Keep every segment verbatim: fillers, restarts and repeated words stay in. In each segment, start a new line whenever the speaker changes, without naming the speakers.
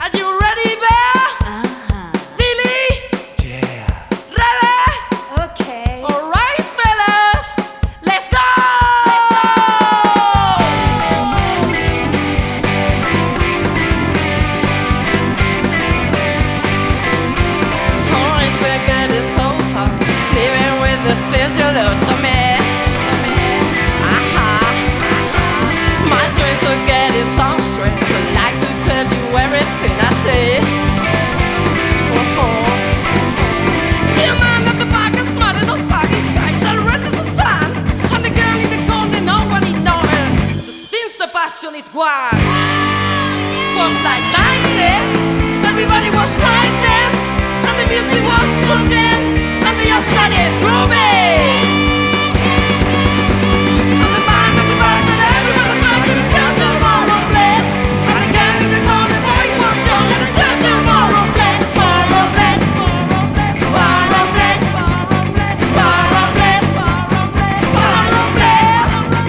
Are you ready, bear?
Uh-huh.
Really?
Yeah.
Ready?
Okay.
Alright, fellas, let's go! Oh, it's been getting so hard, living with the things you do to me. Uh-huh. My dreams are getting so strange. I like to tell you everything I say. Oh-oh. See a man at the back and smarting on fucking skies and red in the sun. And the girl in the corner, no one ignoring the things the passionate one. Was like lightning, everybody was lightning, and the music was something, and they all started grooving. And the man at the bus and everyone was talking to tell tomorrow, bless. And the girl in the corner, so you want young and tell tomorrow, bless, tomorrow, bless. Tomorrow, bless. Tomorrow, bless. Tomorrow, bless.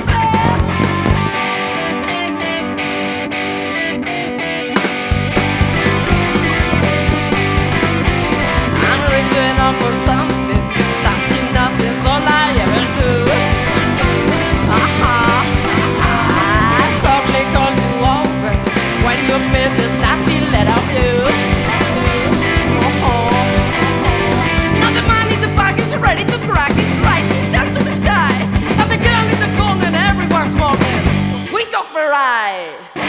I'm reaching out for something, touching nothing's all I ever do. Uh-huh. I softly call you over when you feel there's nothing left of you. Uh-huh. Now the man in the back is ready to crack his rise, he's down to the sky. And the girl in the corner and everyone's smoking. Wink of her eye.